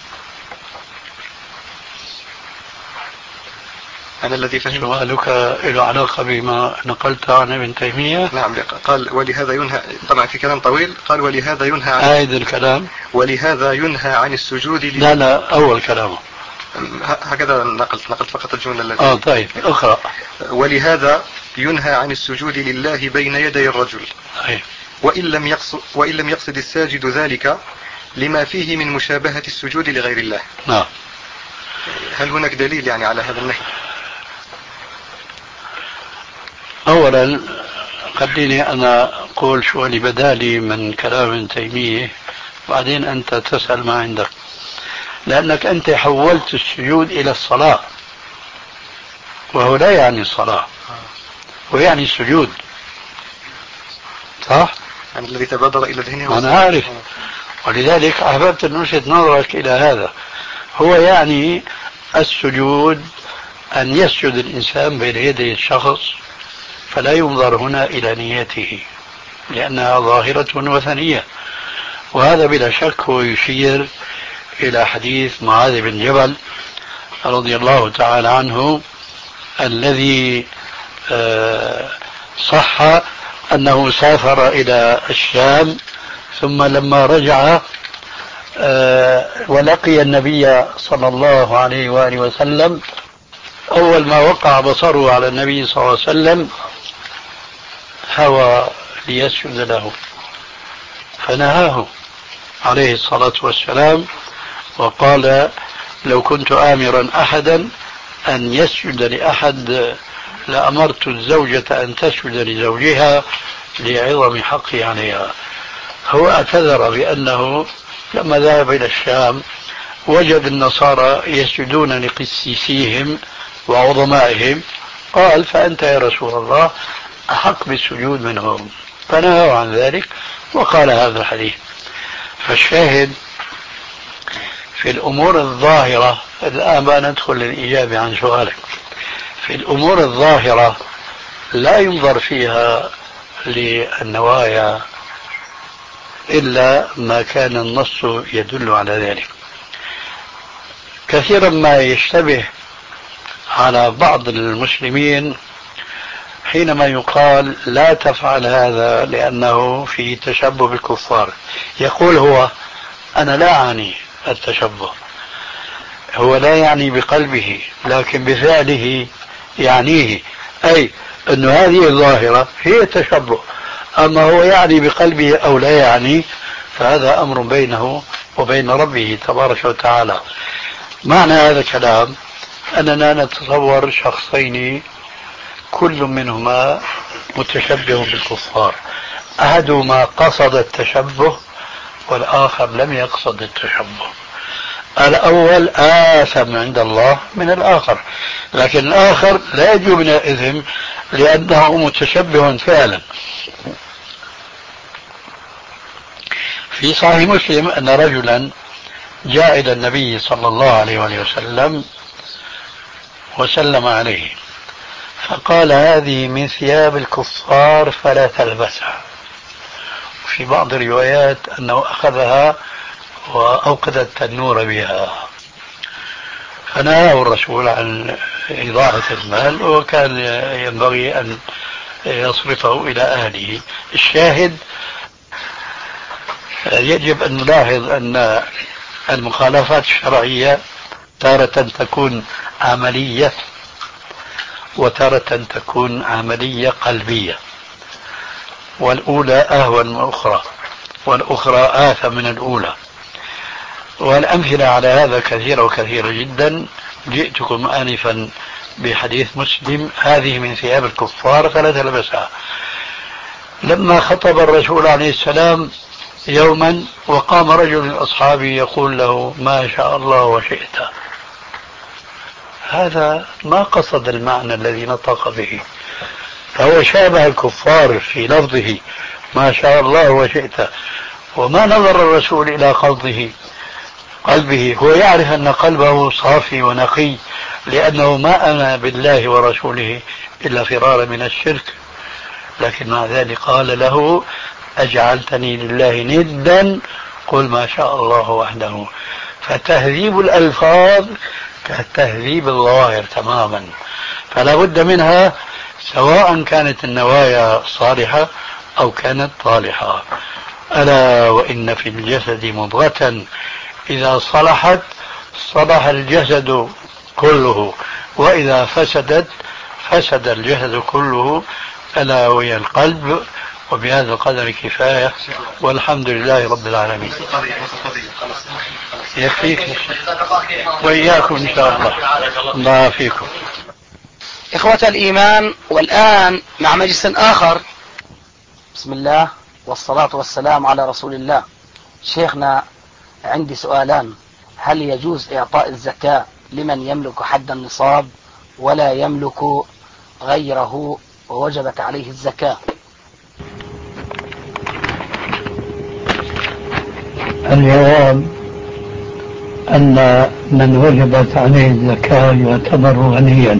أنا الذي فهمت سؤالك له علاقة بما نقلت عن ابن تيمية. نعم، قال ولهذا ينهى، طبعا في كلام طويل، قال ولهذا ينهى عن عايد الكلام ولهذا ينهى عن السجود لله. لا لا أول كلامه هكذا نقلت نقلت فقط الجملة التي آه طيب اقرأ. ولهذا ينهى عن السجود لله بين يدي الرجل أي. وإن لم يقصد وإن لم يقصد الساجد ذلك لما فيه من مشابهة السجود لغير الله. نعم. هل هناك دليل يعني على هذا النهي؟ أولا خليني أنا أقول شو اللي بدالي من كلام ابن تيمية بعدين أنت تسأل ما عندك، لأنك أنت حولت السجود إلى الصلاة، وهو لا يعني الصلاة، ويعني السجود، صح؟ يعني الذي تبادر إلى ذهنه. أنا عارف، ولذلك أحببت أن ألفت نظرك إلى هذا. هو يعني السجود أن يسجد الإنسان بين يدي الشخص، فلا ينظر هنا إلى نيته لأنها ظاهرة وثنية. وهذا بلا شك هو يشير إلى حديث معاذ بن جبل رضي الله تعالى عنه الذي صح أنه سافر إلى الشام، ثم لما رجع ولقي النبي صلى الله عليه وآله وسلم، أول ما وقع بصره على النبي صلى الله عليه وسلم هوى ليسجد له، فنهاه عليه الصلاة والسلام وقال: لو كنت آمرا أحدا أن يسجد لأحد لأمرت الزوجة أن تسجد لزوجها لعظم حقي عليها. هو اعتذر بأنه لما ذهب إلى الشام وجد النصارى يسجدون لقسيسيهم وعظمائهم، قال: فأنت يا رسول الله أحق بالسجود منهم، فنهوا عن ذلك وقال هذا الحديث. فالشاهد في الأمور الظاهرة، الآن بقى ندخل للإجابة عن سؤالك. في الأمور الظاهرة لا ينظر فيها للنوايا إلا ما كان النص يدل على ذلك. كثيرا ما يشتبه على بعض المسلمين حينما يقال لا تفعل هذا لأنه في تشبه بالكفار. يقول هو: أنا لا أعني التشبه، هو لا يعني بقلبه لكن بفعله يعنيه، أي أن هذه الظاهرة هي تشبه، أما هو يعني بقلبه أو لا يعني فهذا أمر بينه وبين ربه تبارك وتعالى. معنى هذا الكلام أننا نتصور شخصين كل منهما متشبه بالكفار، أحدهما قصد التشبه والآخر لم يقصد التشبه. الأول آثم عند الله من الآخر، لكن الآخر لا يجوز من الإثم لأنه متشبه فعلا. في صحيح مسلم أن رجلا جاء إلى النبي صلى الله عليه وسلم وسلم عليه فقال: هذه من ثياب الكفار فلا تلبسها. في بعض الروايات أنه أخذها وأوقد التنور بها، فنهاه الرسول عن إضاعة المال وكان ينبغي أن يصرفه إلى أهله. الشاهد يجب أن نلاحظ أن المخالفات الشرعية تارة تكون عملية وتارة تكون عملية قلبية، والأولى أهون من الأخرى والأخرى آثم من الأولى. والأمثلة على هذا كثيرة وكثيرة جدا. جئتكم آنفا بحديث مسلم: هذه من ثياب الكفار فلا تلبسها. لما خطب الرسول عليه السلام يوما وقام رجل من أصحابه يقول له: ما شاء الله وشئت، هذا ما قصد المعنى الذي نطق به، فهو شابه الكفار في لفظه ما شاء الله وشئت، وما نظر الرسول إلى قلبه قلبه هو يعرف أن قلبه صافي ونقي، لأنه ما آمن بالله ورسوله إلا فرارا من الشرك. لكن مع ذلك قال له: أجعلتني لله ندا قل ما شاء الله وحده. فتهذيب الألفاظ كتهذيب الظواهر تماما، فلا بد منها سواء كانت النوايا صالحة أو كانت طالحة. ألا وإن في الجسد مضغة إذا صلحت صلح الجسد كله وإذا فسدت فسد الجسد كله، ألا وهي القلب. وبهذا القدر كفاية، والحمد لله رب العالمين. يكفيك وإياكم إن شاء الله. الله فيكم إخوة الإيمان، والآن مع مجلس آخر. بسم الله والصلاة والسلام على رسول الله. شيخنا عندي سؤالان. هل يجوز إعطاء الزكاة لمن يملك حد النصاب ولا يملك غيره ووجبت عليه الزكاة؟ الجواب أن من وجبت عليه الزكاة يعتبر غنيا،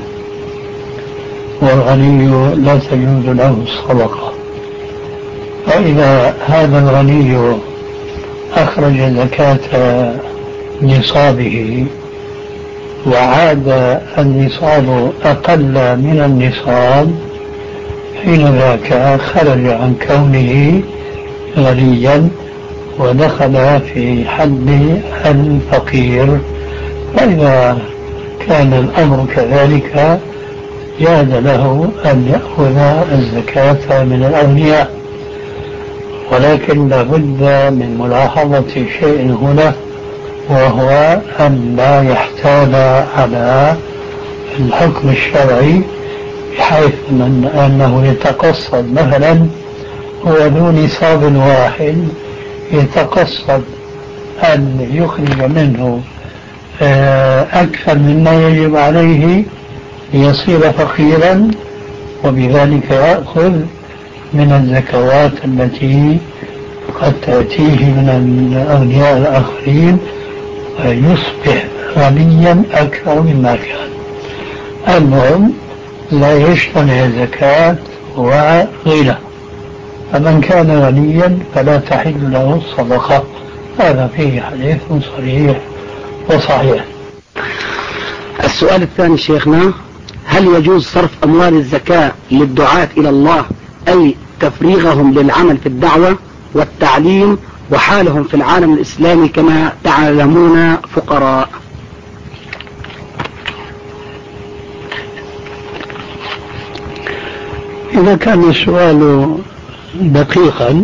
والغني لا تجوز له الصدقة. فإذا هذا الغني أخرج زكاة نصابه وعاد النصاب أقل من النصاب، حين ذاك خرج عن كونه غنيا ودخل في حد الفقير. فإذا كان الأمر كذلك جاز له أن يأخذ الزكاة من الأغنياء، ولكن لابد من ملاحظة شيء هنا، وهو أن لا يحتال على الحكم الشرعي بحيث من أنه يتقصد مثلا هو ذو نصاب واحد يتقصد أن يخرج منه أكثر مما يجب عليه ليصير فقيرا، وبذلك يأخذ من الزكوات التي قد تأتيه من الأغنياء الآخرين ويصبح غنيا أكثر مما كان. المهم لا يجتمع الزكاة وغيره، فمن كان غنيا فلا تحل له الصدقة. هذا فيه حديث صريح وصحيح. السؤال الثاني شيخنا: هل يجوز صرف أموال الزكاة للدعاة إلى الله، أي تفريغهم للعمل في الدعوة والتعليم، وحالهم في العالم الإسلامي كما تعلمون فقراء؟ إذا كان السؤال دقيقا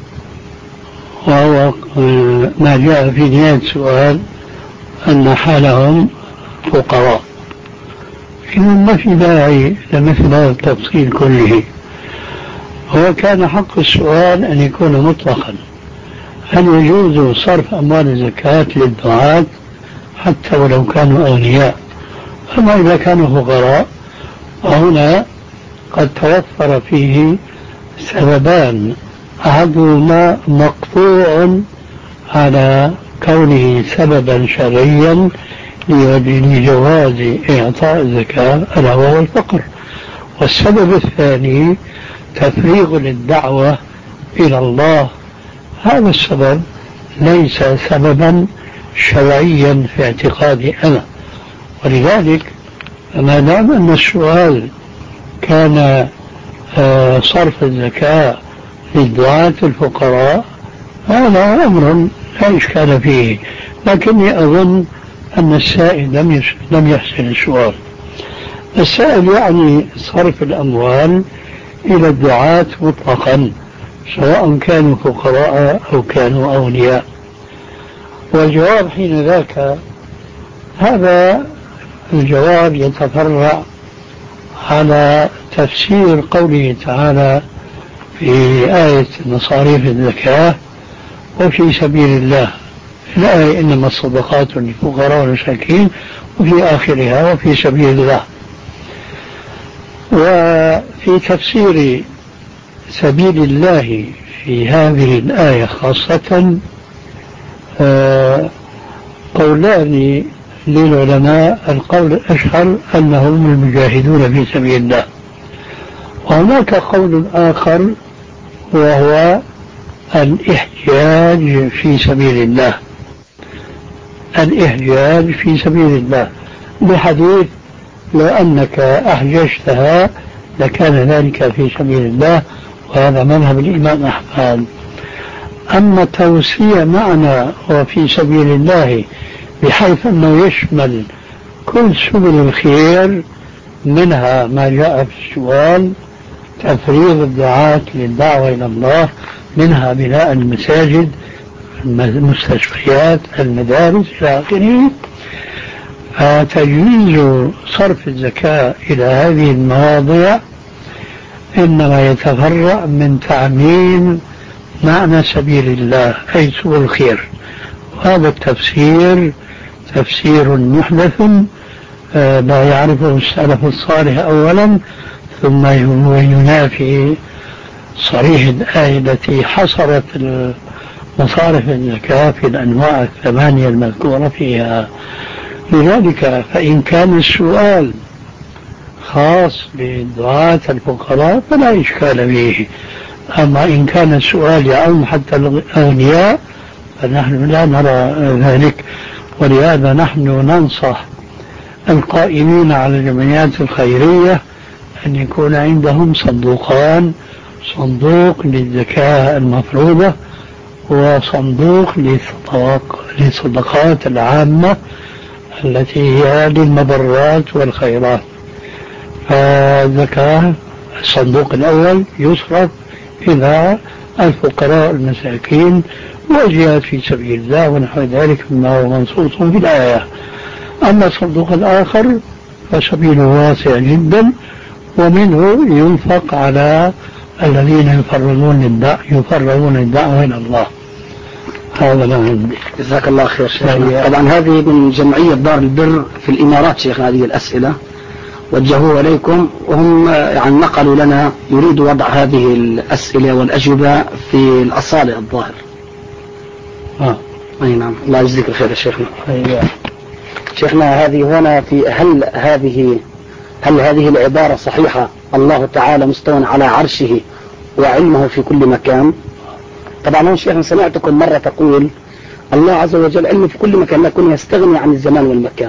وهو ما جاء في نهاية السؤال أن حالهم فقراء، إذا ما في داعي لمثل هذا التفصيل كله. هو كان حق السؤال أن يكون مطلقا: هل يجوز صرف أموال الزكاة للدعاة حتى ولو كانوا أغنياء؟ أما إذا كانوا فقراء، وهنا قد توفر فيه سببان: أحدهما مقطوع على كونه سببا شرعيا لجواز إعطاء الزكاة ألا وهو الفقر، والسبب الثاني تفريغ للدعوة إلى الله. هذا السبب ليس سببا شرعيا في اعتقادي أنا، ولذلك ما دام أن السؤال كان صرف الزكاة للدعاة الفقراء، هذا أمر لا إشكال فيه، لكني أظن أن السائل لم يحسن السؤال. السائل يعني صرف الأموال إلى الدعاة مطلقا، سواء كانوا فقراء أو كانوا أغنياء. والجواب حين ذاك، هذا الجواب يتفرع على تفسير قوله تعالى في آية مصاريف الزكاة: وفي سبيل الله، الآية إنما الصدقات للفقراء والمساكين، وفي آخرها وفي سبيل الله. وفي تفسير سبيل الله في هذه الآية خاصة قولان للعلماء: القول الأشهر أنهم المجاهدون في سبيل الله، وهناك قول آخر وهو الإحجاج في سبيل الله، الإحجاج في سبيل الله بحديث: لو أنك أحججتها لكان ذلك في سبيل الله، وهذا مذهب الإمام أحمد. أما توسيع معنى وفي سبيل الله بحيث أنه يشمل كل سبل الخير، منها ما جاء في السؤال تفريغ الدعاة للدعوة إلى الله، منها بناء المساجد، المستشفيات، المدارس إلى آخره. فتجويز صرف الزكاة إلى هذه المواضيع إنما يتفرع من تعميم معنى سبيل الله أي سبل الخير. وهذا التفسير تفسير محدث لا يعرفه السلف الصالح أولا، ثم ينافي صريح الآية التي حصرت مصارف الزكاة في الأنواع الثمانية المذكورة فيها. لذلك فإن كان السؤال خاص بدعاة الفقراء فلا إشكال فيه، أما إن كان السؤال يعم حتى الأغنياء فنحن لا نرى ذلك. ولهذا نحن ننصح القائمين على الجمعيات الخيرية أن يكون عندهم صندوقان، صندوق للزكاة المفروضة وصندوق للصدقات العامة التي هي للمبرات والخيرات. فالزكاة الصندوق الأول يصرف إلى الفقراء المساكين والجهاد في سبيل الله ونحو ذلك مما هو منصوص في الآية. أما الصندوق الآخر فسبيله واسع جدا، ومنه ينفق على الذين يفرغون الدعوة يفرغون الدعوة إلى الله. هذا ما عندي. جزاك الله خير شيخنا. طبعا هذه من جمعية دار البر في الإمارات شيخنا، هذه الأسئلة وجهوها إليكم، وهم يعني نقلوا لنا يريدوا وضع هذه الأسئلة والأجوبة في الأصالة الظاهر. آه. أي نعم. الله يجزيك الخير يا شيخنا. أيوة. شيخنا هذه هنا في هل هذه هل هذه العبارة صحيحة؟ الله تعالى مستوى على عرشه وعلمه في كل مكان. طبعا هون شيخنا سمعتكم مرة تقول الله عز وجل علمه في كل مكان لكن يستغني عن الزمان والمكان،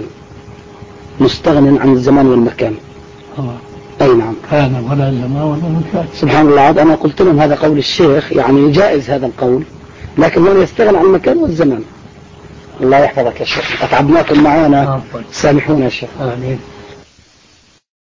مستغن عن الزمان والمكان. آه. أي نعم. كان ولا زمان ولا مكان. سبحان الله. عاد أنا قلت لهم هذا قول الشيخ يعني جائز هذا القول، لكن هو يستغني عن المكان والزمان. الله يحفظك يا شيخ، أتعبناكم معنا، سامحونا يا شيخ. آمين.